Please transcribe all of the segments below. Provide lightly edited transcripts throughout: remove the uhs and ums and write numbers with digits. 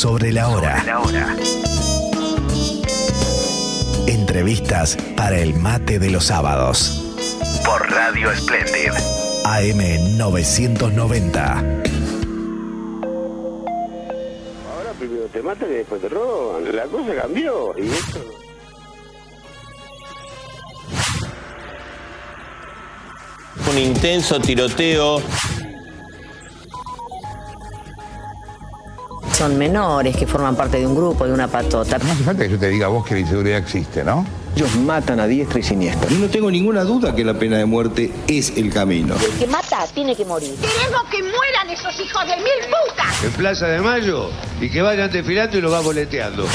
Sobre la hora. Entrevistas para el mate de los sábados. Por Radio Splendid. AM 990. Ahora primero te matan y después te roban. La cosa cambió. Y esto... Un intenso tiroteo. Son menores que forman parte de un grupo, de una patota. No hace falta que yo te diga a vos que la inseguridad existe, ¿no? Ellos matan a diestra y siniestra. Yo no tengo ninguna duda que la pena de muerte es el camino. El que mata tiene que morir. ¡Queremos que mueran esos hijos de mil putas! En Plaza de Mayo, y que vayan desfilando y lo va boleteando.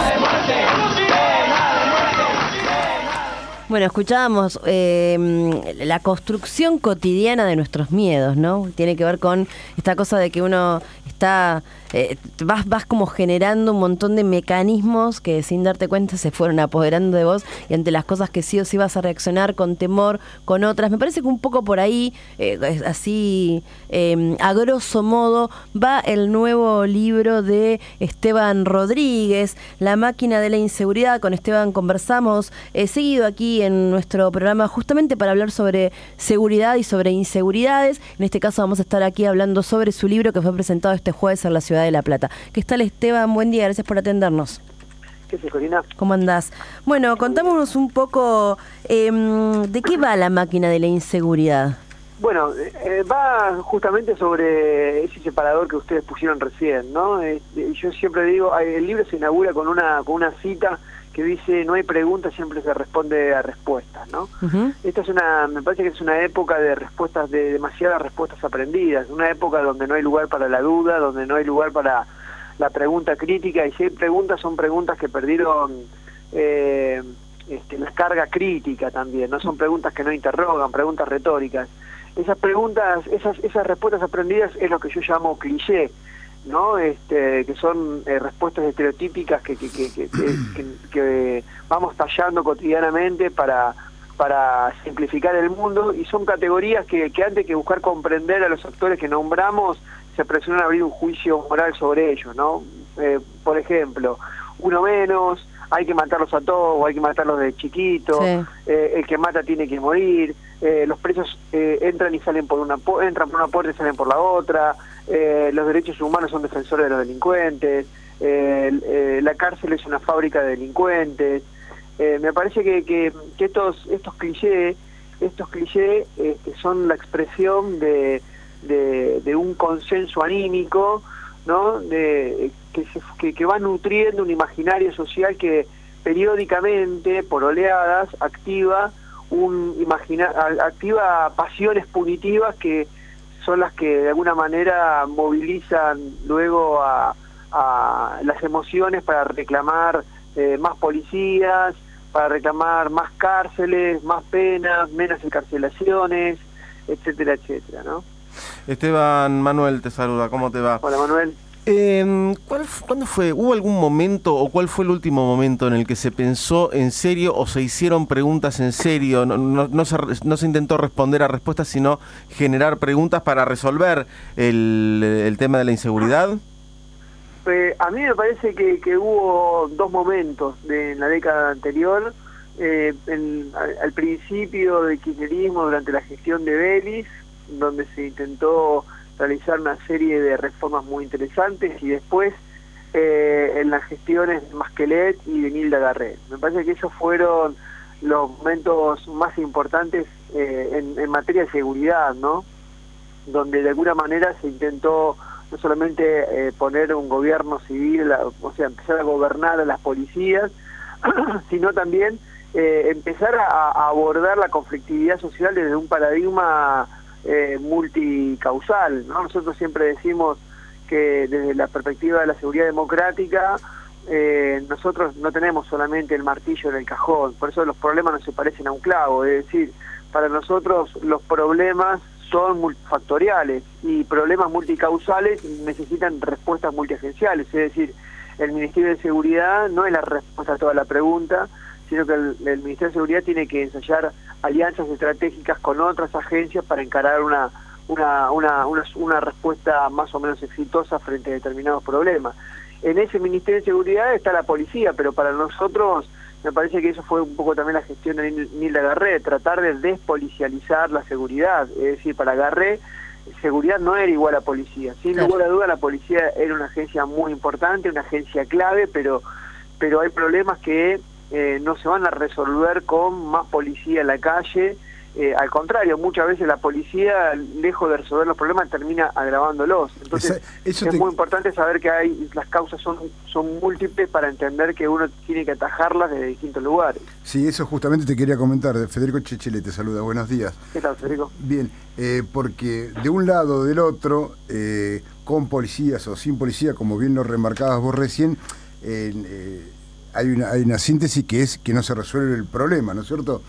Bueno, escuchábamos la construcción cotidiana de nuestros miedos, ¿no? Tiene que ver con esta cosa de que uno está... vas como generando un montón de mecanismos que sin darte cuenta se fueron apoderando de vos, y ante las cosas que sí o sí vas a reaccionar con temor, con otras. Me parece que un poco por ahí, así a grosso modo, va el nuevo libro de Esteban Rodríguez, La máquina de la inseguridad. Con Esteban conversamos seguido aquí en nuestro programa justamente para hablar sobre seguridad y sobre inseguridades. En este caso vamos a estar aquí hablando sobre su libro que fue presentado este jueves en la ciudad de La Plata. ¿Qué tal, Esteban? Buen día, gracias por atendernos. ¿Qué tal, Corina? ¿Cómo andás? Bueno, contámonos un poco de qué va La máquina de la inseguridad. Bueno, va justamente sobre ese separador que ustedes pusieron recién, ¿no? Yo siempre digo, el libro se inaugura con una cita que dice: no hay preguntas, siempre se responde a respuestas, ¿no? Uh-huh. Esta me parece que es una época de respuestas, de demasiadas respuestas aprendidas, una época donde no hay lugar para la duda, donde no hay lugar para la pregunta crítica, y si hay preguntas, son preguntas que perdieron la carga crítica también, no son preguntas que no interrogan, preguntas retóricas. Esas preguntas, esas respuestas aprendidas es lo que yo llamo cliché, ¿no? Que son respuestas estereotípicas que vamos tallando cotidianamente para simplificar el mundo, y son categorías que antes que buscar comprender a los actores que nombramos, se apresuran a abrir un juicio moral sobre ellos, ¿no? Por ejemplo, uno menos, hay que matarlos a todos, o hay que matarlos de chiquito, sí. El que mata tiene que morir, los presos entran y salen entran por una puerta y salen por la otra, los derechos humanos son defensores de los delincuentes, la cárcel es una fábrica de delincuentes. Me parece que estos clichés son la expresión de un consenso anímico, ¿no? Que va nutriendo un imaginario social que periódicamente, por oleadas, activa pasiones punitivas que son las que de alguna manera movilizan luego a las emociones para reclamar más policías, para reclamar más cárceles, más penas, menos encarcelaciones, etcétera, etcétera, ¿no? Esteban, Manuel te saluda, ¿cómo te va? Hola, Manuel. ¿Cuándo fue? ¿Hubo algún momento o cuál fue el último momento en el que se pensó en serio o se hicieron preguntas en serio? No se intentó responder a respuestas, sino generar preguntas para resolver el tema de la inseguridad. A mí me parece que hubo dos momentos en la década anterior. Al principio del kirchnerismo, durante la gestión de Vélez, donde se intentó realizar una serie de reformas muy interesantes, y después en las gestiones de Masquelet y de Nilda Garret. Me parece que esos fueron los momentos más importantes en materia de seguridad, ¿no? Donde de alguna manera se intentó no solamente poner un gobierno civil, o sea, empezar a gobernar a las policías, sino también empezar a abordar la conflictividad social desde un paradigma multicausal, ¿no? Nosotros siempre decimos que desde la perspectiva de la seguridad democrática, nosotros no tenemos solamente el martillo en el cajón, por eso los problemas no se parecen a un clavo, es decir, para nosotros los problemas son multifactoriales, y problemas multicausales necesitan respuestas multiagenciales, es decir, el Ministerio de Seguridad no es la respuesta a toda la pregunta, sino que el Ministerio de Seguridad tiene que ensayar alianzas estratégicas con otras agencias para encarar una respuesta más o menos exitosa frente a determinados problemas. en ese Ministerio de Seguridad está la policía, pero para nosotros me parece que eso fue un poco también la gestión de Nilda Garré, tratar de despolicializar la seguridad. Es decir, para Garré, seguridad no era igual a policía. Sin lugar a duda, la policía era una agencia muy importante, una agencia clave, pero hay problemas que no se van a resolver con más policía en la calle. Al contrario, muchas veces la policía, lejos de resolver los problemas, termina agravándolos. Entonces, muy importante saber que las causas son múltiples para entender que uno tiene que atajarlas desde distintos lugares. Sí, eso justamente te quería comentar. Federico Chechele te saluda, buenos días. ¿Qué tal, Federico? Bien, porque de un lado o del otro, con policías o sin policía, como bien lo remarcabas vos recién, hay una síntesis que es que no se resuelve el problema, ¿no es cierto?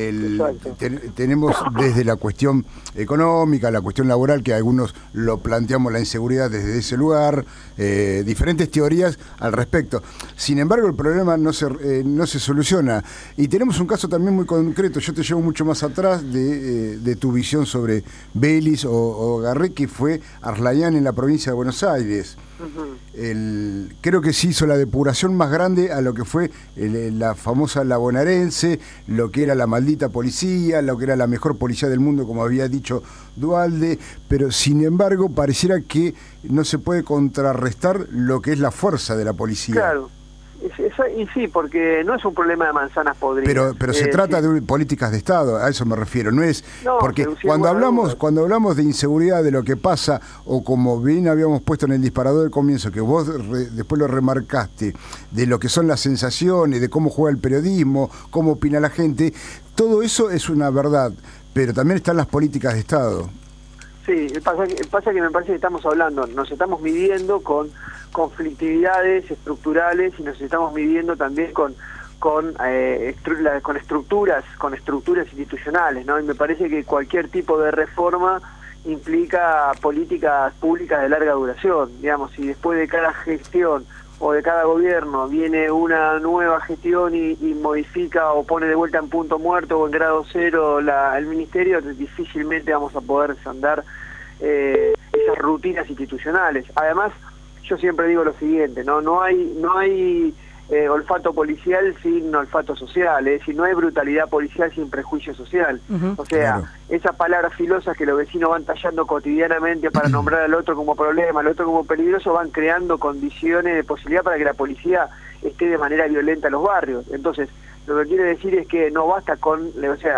Tenemos desde la cuestión económica, la cuestión laboral, que algunos lo planteamos la inseguridad desde ese lugar, diferentes teorías al respecto. Sin embargo, el problema no se soluciona. Y tenemos un caso también muy concreto. Yo te llevo mucho más atrás de tu visión sobre Vélez o Garré, que fue Arlayán en la provincia de Buenos Aires. Creo que se hizo la depuración más grande a lo que fue la famosa La Bonaerense, lo que era la maldita policía, lo que era la mejor policía del mundo, como había dicho Duhalde, pero sin embargo pareciera que no se puede contrarrestar lo que es la fuerza de la policía. Claro. Y sí, porque no es un problema de manzanas podridas. Pero se trata de políticas de Estado, a eso me refiero. No es porque cuando hablamos de inseguridad, de lo que pasa, o como bien habíamos puesto en el disparador del comienzo, que vos después lo remarcaste, de lo que son las sensaciones, de cómo juega el periodismo, cómo opina la gente, todo eso es una verdad, pero también están las políticas de Estado. Sí, pasa que me parece que nos estamos midiendo con conflictividades estructurales y nos estamos midiendo también con estructuras institucionales, ¿no? Y me parece que cualquier tipo de reforma implica políticas públicas de larga duración. Digamos, si después de cada gestión o de cada gobierno viene una nueva gestión y modifica o pone de vuelta en punto muerto o en grado cero el ministerio, difícilmente vamos a poder desandar esas rutinas institucionales. Además, yo siempre digo lo siguiente, no hay olfato policial sin olfato social, es decir, no hay brutalidad policial sin prejuicio social. O sea, esas palabras filosas que los vecinos van tallando cotidianamente para nombrar al otro como problema, al otro como peligroso, van creando condiciones de posibilidad para que la policía esté de manera violenta en los barrios. Entonces, lo que quiere decir es que no basta con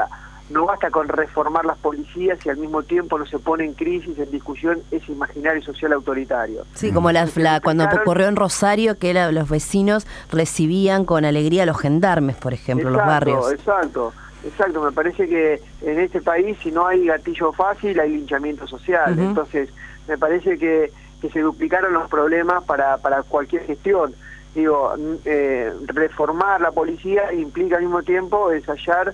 reformar las policías y al mismo tiempo no se pone en crisis, en discusión ese imaginario social autoritario. Sí, como cuando ocurrió en Rosario, que los vecinos recibían con alegría a los gendarmes, por ejemplo, en los barrios. Exacto. Me parece que en este país, si no hay gatillo fácil, hay linchamiento social. Entonces, me parece que se duplicaron los problemas para cualquier gestión. Digo, reformar la policía implica al mismo tiempo ensayar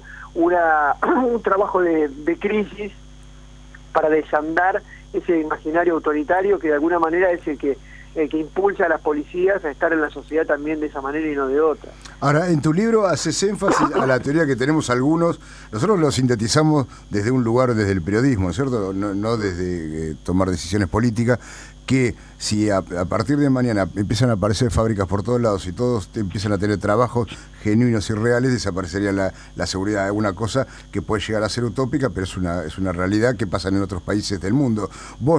un trabajo de crisis para desandar ese imaginario autoritario que de alguna manera es el que impulsa a las policías a estar en la sociedad también de esa manera y no de otra. Ahora, en tu libro haces énfasis a la teoría que tenemos algunos, nosotros lo sintetizamos desde un lugar, desde el periodismo, ¿no es cierto? No desde tomar decisiones políticas, que si a partir de mañana empiezan a aparecer fábricas por todos lados y todos empiezan a tener trabajos genuinos y reales, desaparecería la seguridad. Es una cosa que puede llegar a ser utópica, pero es una realidad que pasa en otros países del mundo. Vos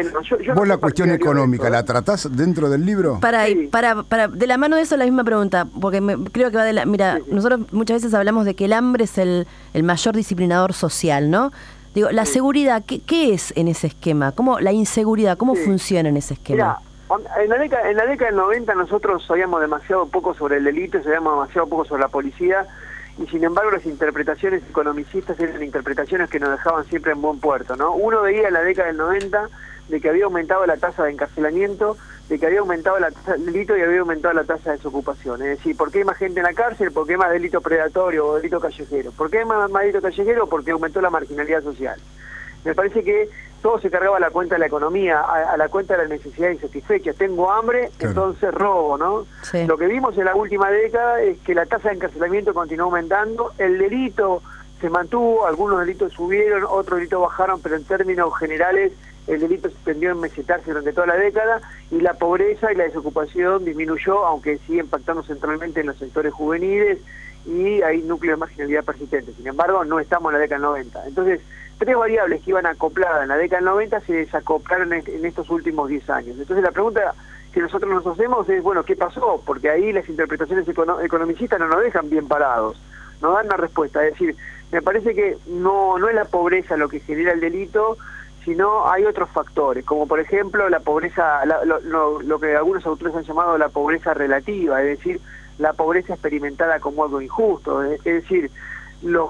la cuestión económica, ¿la tratás dentro del libro? Para de la mano de eso la misma pregunta, porque creo que va de la... Mira, nosotros muchas veces hablamos de que el hambre es el mayor disciplinador social, ¿no? Digo, la seguridad, ¿qué es en ese esquema? La inseguridad, ¿cómo funciona en ese esquema? Mira, en la década del 90 nosotros sabíamos demasiado poco sobre el delito, sabíamos demasiado poco sobre la policía, y sin embargo las interpretaciones economicistas eran interpretaciones que nos dejaban siempre en buen puerto, ¿no? Uno veía en la década del 90 de que había aumentado la tasa de encarcelamiento, de que había aumentado la tasa de delito y había aumentado la tasa de desocupación. Es decir, ¿por qué hay más gente en la cárcel? ¿Por qué hay más delito predatorio o delito callejero? ¿Por qué hay más delito callejero? Porque aumentó la marginalidad social. Me parece que todo se cargaba a la cuenta de la economía, a la cuenta de la necesidad insatisfecha. Tengo hambre, entonces robo, ¿no? Sí. Lo que vimos en la última década es que la tasa de encarcelamiento continuó aumentando, el delito se mantuvo, algunos delitos subieron, otros delitos bajaron, pero en términos generales el delito tendió a mesetarse durante toda la década y la pobreza y la desocupación disminuyó, aunque sigue impactando centralmente en los sectores juveniles y hay núcleos de marginalidad persistentes. Sin embargo, no estamos en la década del 90. Entonces, 3 variables que iban acopladas en la década del 90 se desacoplaron en estos últimos 10 años. Entonces, la pregunta que nosotros nos hacemos es, bueno, ¿qué pasó? Porque ahí las interpretaciones economicistas no nos dejan bien parados, no dan una respuesta. Es decir, me parece que no es la pobreza lo que genera el delito, sino hay otros factores, como por ejemplo la pobreza, lo que algunos autores han llamado la pobreza relativa, es decir, la pobreza experimentada como algo injusto, es decir, los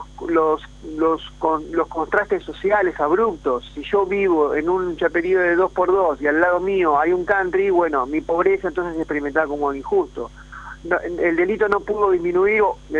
contrastes sociales abruptos. Si yo vivo en un chaperío de 2x2 y al lado mío hay un country, bueno, mi pobreza entonces es experimentada como algo injusto. El delito no pudo disminuir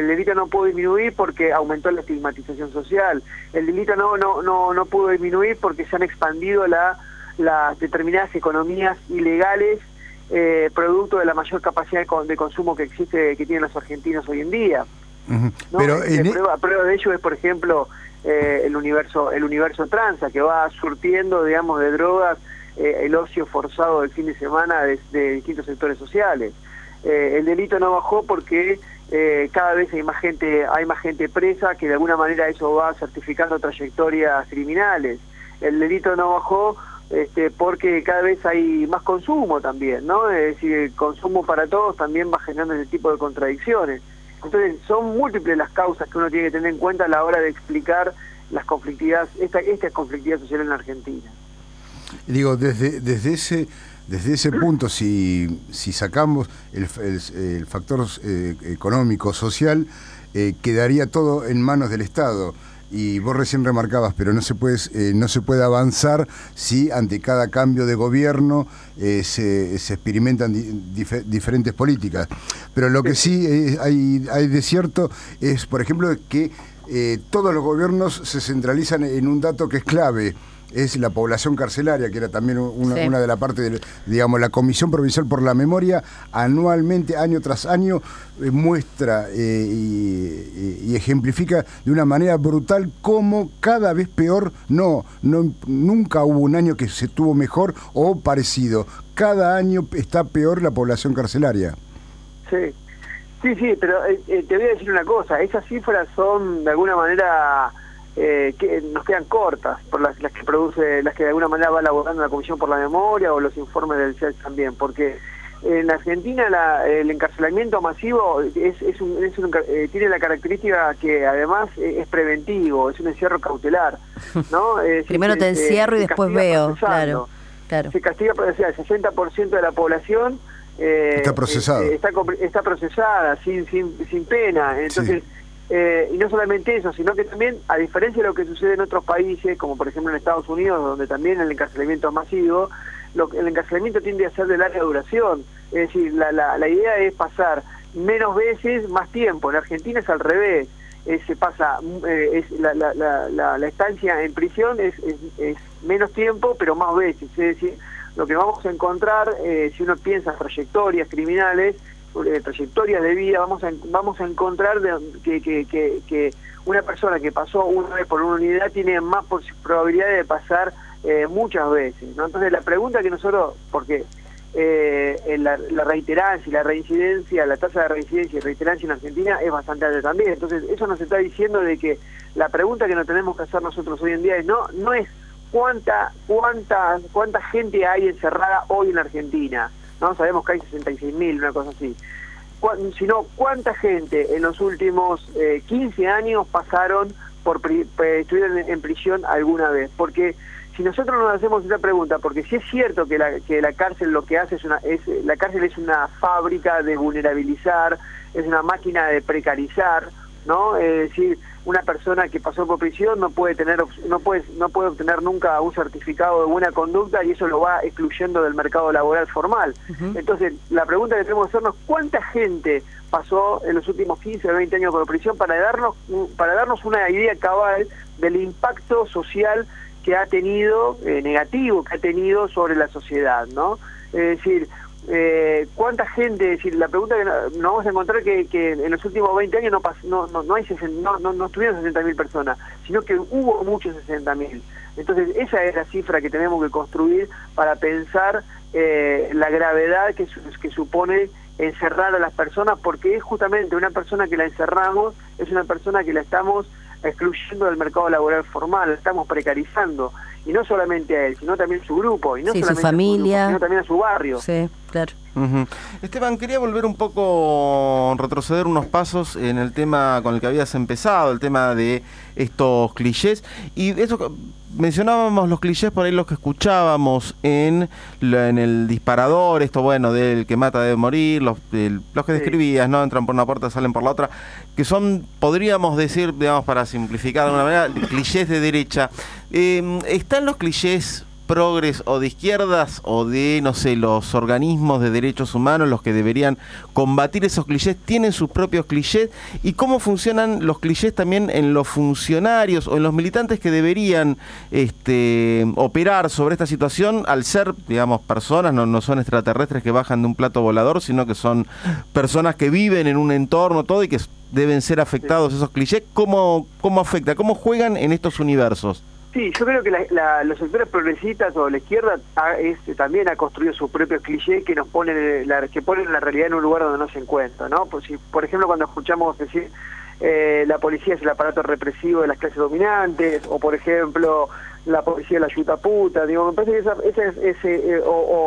porque aumentó la estigmatización social. El delito no pudo disminuir porque se han expandido las determinadas economías ilegales, producto de la mayor capacidad de consumo que existe, que tienen los argentinos hoy en día. Uh-huh. ¿No? Pero prueba de ello es, por ejemplo, el universo transa, que va surtiendo, digamos, de drogas el ocio forzado del fin de semana de distintos sectores sociales. El delito no bajó porque cada vez hay más gente presa, que de alguna manera eso va certificando trayectorias criminales. El delito no bajó porque cada vez hay más consumo también, ¿no? Es decir, el consumo para todos también va generando ese tipo de contradicciones. Entonces son múltiples las causas que uno tiene que tener en cuenta a la hora de explicar las conflictividades, esta conflictividad social en la Argentina. Digo, desde ese punto, si sacamos el factor económico, social, quedaría todo en manos del Estado. Y vos recién remarcabas, pero no se puede avanzar si ante cada cambio de gobierno se experimentan diferentes políticas. Pero lo que sí hay de cierto es, por ejemplo, que todos los gobiernos se centralizan en un dato que es clave. Es la población carcelaria, que era también una de las partes, digamos, la Comisión Provincial por la Memoria, anualmente, año tras año, muestra y ejemplifica de una manera brutal cómo cada vez peor, nunca hubo un año que se tuvo mejor o parecido. Cada año está peor la población carcelaria. Sí, pero te voy a decir una cosa, esas cifras son de alguna manera... que nos quedan cortas por las que de alguna manera va elaborando la Comisión por la Memoria o los informes del CELS también, porque en la Argentina el encarcelamiento masivo tiene la característica que además es preventivo, es un encierro cautelar, ¿no? Primero te encierro y después veo, claro. Se castiga, o sea, el 60% de la población está procesado. Está procesada sin pena, entonces... Sí. Y no solamente eso, sino que también, a diferencia de lo que sucede en otros países, como por ejemplo en Estados Unidos, donde también el encarcelamiento es masivo, el encarcelamiento tiende a ser de larga duración. Es decir, la idea es pasar menos veces, más tiempo. En Argentina es al revés. Se pasa, la estancia en prisión es menos tiempo, pero más veces. Es decir, lo que vamos a encontrar, si uno piensa en trayectorias criminales, trayectorias de vida, vamos a encontrar que una persona que pasó una vez por una unidad tiene más probabilidad de pasar muchas veces, ¿no? Entonces la pregunta que nosotros, porque la reiterancia y la reincidencia, la tasa de reincidencia y reiterancia en Argentina es bastante alta también, entonces eso nos está diciendo de que la pregunta que nos tenemos que hacer nosotros hoy en día es no es cuánta gente hay encerrada hoy en Argentina. No sabemos que hay 66.000, una cosa así, sino cuánta gente en los últimos 15 años pasaron estuvieron en prisión alguna vez, porque si nosotros nos hacemos esa pregunta, porque si es cierto que la cárcel lo que hace la cárcel es una fábrica de vulnerabilizar, es una máquina de precarizar, ¿no? Es decir, una persona que pasó por prisión no puede obtener nunca un certificado de buena conducta y eso lo va excluyendo del mercado laboral formal. Uh-huh. Entonces, la pregunta que tenemos que hacernos, ¿cuánta gente pasó en los últimos 15 o 20 años por prisión para darnos una idea cabal del impacto social que ha tenido, negativo que ha tenido sobre la sociedad, ¿no? Es decir, ¿cuánta gente? Es decir, la pregunta que nos vamos a encontrar que en los últimos 20 años no estuvieron 60.000 personas, sino que hubo muchos 60.000. Entonces esa es la cifra que tenemos que construir para pensar la gravedad que supone encerrar a las personas, porque es justamente una persona que la encerramos, es una persona que la estamos excluyendo del mercado laboral formal, la estamos precarizando, y no solamente a él, sino también a su grupo, y no solamente su familia, a su grupo, sino también a su barrio. Sí, claro. Esteban, quería volver un poco, retroceder unos pasos en el tema con el que habías empezado, el tema de estos clichés, y eso mencionábamos los clichés por ahí, los que escuchábamos en el disparador, esto bueno, del que mata debe morir, los que describías, ¿no? Entran por una puerta, salen por la otra, que son, podríamos decir, digamos, para simplificar de alguna manera, clichés de derecha. ¿Están los clichés progres o de izquierdas o de, no sé, los organismos de derechos humanos, los que deberían combatir esos clichés, tienen sus propios clichés? ¿Y cómo funcionan los clichés también en los funcionarios o en los militantes que deberían operar sobre esta situación, al ser, digamos, personas, no son extraterrestres que bajan de un plato volador, sino que son personas que viven en un entorno, todo, y que deben ser afectados esos clichés? ¿Cómo afecta? ¿Cómo juegan en estos universos? Sí, yo creo que los sectores progresistas o la izquierda también ha construido sus propios clichés que nos ponen ponen la realidad en un lugar donde no se encuentra, ¿no? Pues si, por ejemplo, cuando escuchamos decir la policía es el aparato represivo de las clases dominantes, o por ejemplo la policía es la yuta puta, digo, me parece que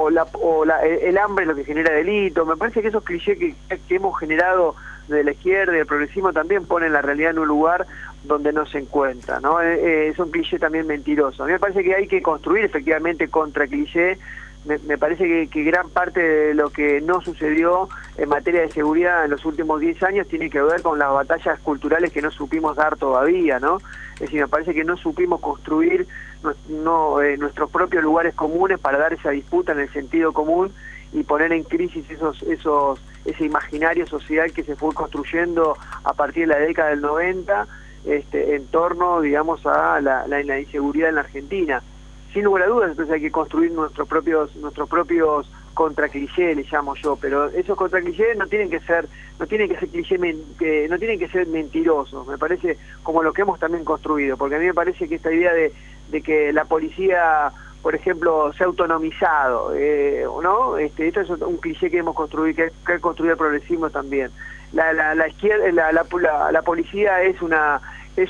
el hambre es lo que genera delito. Me parece que esos clichés que hemos generado de la izquierda y el progresismo también ponen la realidad en un lugar donde no se encuentra, ¿no? Es un cliché también mentiroso. A mí me parece que hay que construir efectivamente contra cliché. Me parece que gran parte de lo que no sucedió en materia de seguridad en los últimos 10 años tiene que ver con las batallas culturales que no supimos dar todavía, ¿no? Es decir, me parece que no supimos construir nuestros propios lugares comunes para dar esa disputa en el sentido común y poner en crisis ese imaginario social que se fue construyendo a partir de la década del 90 en torno, digamos, a la inseguridad en la Argentina. Sin lugar a dudas, entonces hay que construir nuestros propios contraclichés, le llamo yo, pero esos contraclichés no tienen que ser clichés, no tienen que ser mentirosos, me parece, como lo que hemos también construido, porque a mí me parece que esta idea de que la policía, por ejemplo, se ha autonomizado, ¿no? Esto es un cliché que hemos construido, que ha construido el progresismo también. La izquierda, la policía es una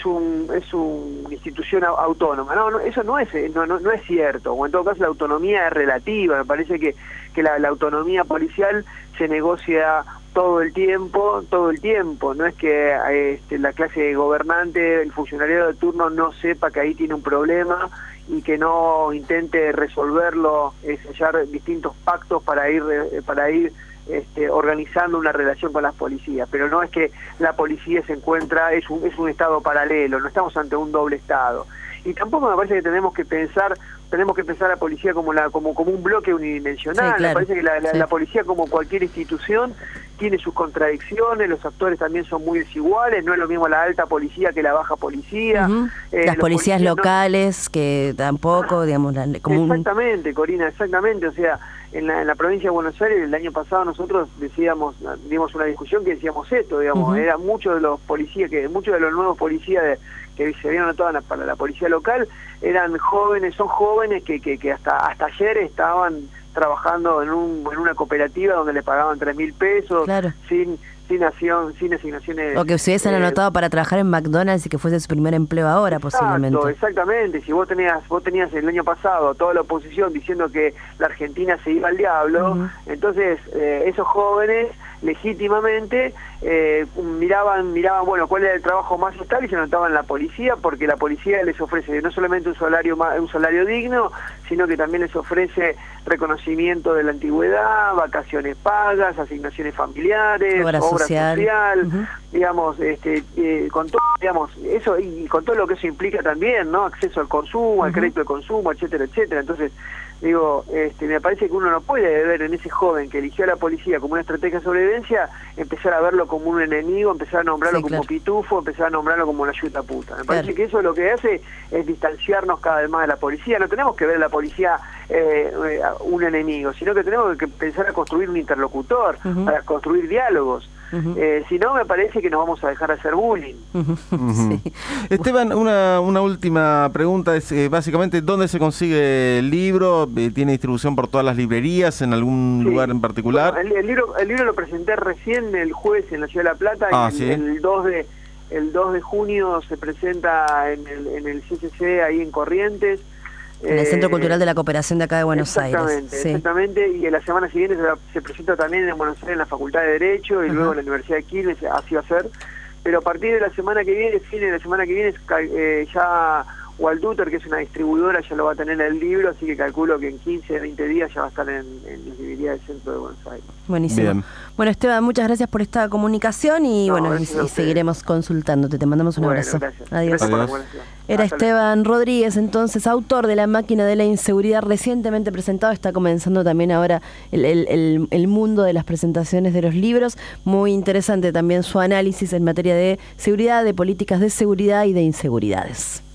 institución autónoma. No, eso no es cierto, o en todo caso la autonomía es relativa. Me parece que la autonomía policial se negocia todo el tiempo, no es que la clase gobernante, el funcionario de turno no sepa que ahí tiene un problema y que no intente resolverlo, sellar distintos pactos para ir organizando una relación con las policías. Pero no es que la policía es un estado paralelo, no estamos ante un doble estado. Y tampoco me parece que tenemos que pensar a la policía como un bloque unidimensional. Sí, claro. Me parece que la policía, como cualquier institución, tiene sus contradicciones, los actores también son muy desiguales, no es lo mismo la alta policía que la baja policía. Las policías locales, que tampoco, digamos... Exactamente, Corina, exactamente. O sea, en la provincia de Buenos Aires, el año pasado nosotros dimos una discusión que decíamos esto, digamos, eran muchos de los nuevos policías que se vieron anotados para la policía local, son jóvenes que hasta ayer estaban trabajando en una cooperativa donde le pagaban 3.000 pesos, claro, sin asignaciones. O que se hubiesen anotado para trabajar en McDonald's y que fuese su primer empleo ahora, posiblemente. Exactamente. Si vos tenías el año pasado toda la oposición diciendo que la Argentina se iba al diablo, entonces esos jóvenes legítimamente miraban, bueno, cuál era el trabajo más estable y se anotaban en la policía, porque la policía les ofrece no solamente un salario digno, sino que también les ofrece reconocimiento de la antigüedad, vacaciones pagas, asignaciones familiares, obra social, digamos, con todo, digamos, eso, y con todo lo que eso implica también, ¿no? Acceso al consumo, al crédito de consumo, etcétera, etcétera. Entonces, digo, me parece que uno no puede ver en ese joven que eligió a la policía como una estrategia de sobrevivencia, empezar a verlo como un enemigo, empezar a nombrarlo como pitufo, empezar a nombrarlo como una yuta puta. Me parece que eso lo que hace es distanciarnos cada vez más de la policía. No tenemos que ver a la policía un enemigo, sino que tenemos que pensar a construir un interlocutor, para construir diálogos. Si no, me parece que nos vamos a dejar hacer bullying. Sí. Esteban, una última pregunta es básicamente ¿dónde se consigue el libro? ¿Tiene distribución por todas las librerías en algún lugar en particular? Bueno, el libro lo presenté recién el jueves en la Ciudad de La Plata y el 2 de junio se presenta en el CCC ahí en Corrientes. En el Centro Cultural de la Cooperación de acá de Buenos Aires. Exactamente, y en la semana siguiente se presenta también en Buenos Aires en la Facultad de Derecho y luego en la Universidad de Quilmes, así va a ser. Pero a partir de la semana que viene, fin de la semana que viene, ya Walduter, que es una distribuidora, ya lo va a tener el libro, así que calculo que en 15, 20 días ya va a estar en las librerías del centro de Buenos Aires. Buenísimo. Bien. Bueno, Esteban, muchas gracias por esta comunicación y y seguiremos consultándote. Te mandamos un abrazo. Gracias. Adiós. Adiós. Era Esteban Rodríguez, entonces, autor de La máquina de la inseguridad, recientemente presentado. Está comenzando también ahora el mundo de las presentaciones de los libros. Muy interesante también su análisis en materia de seguridad, de políticas de seguridad y de inseguridades.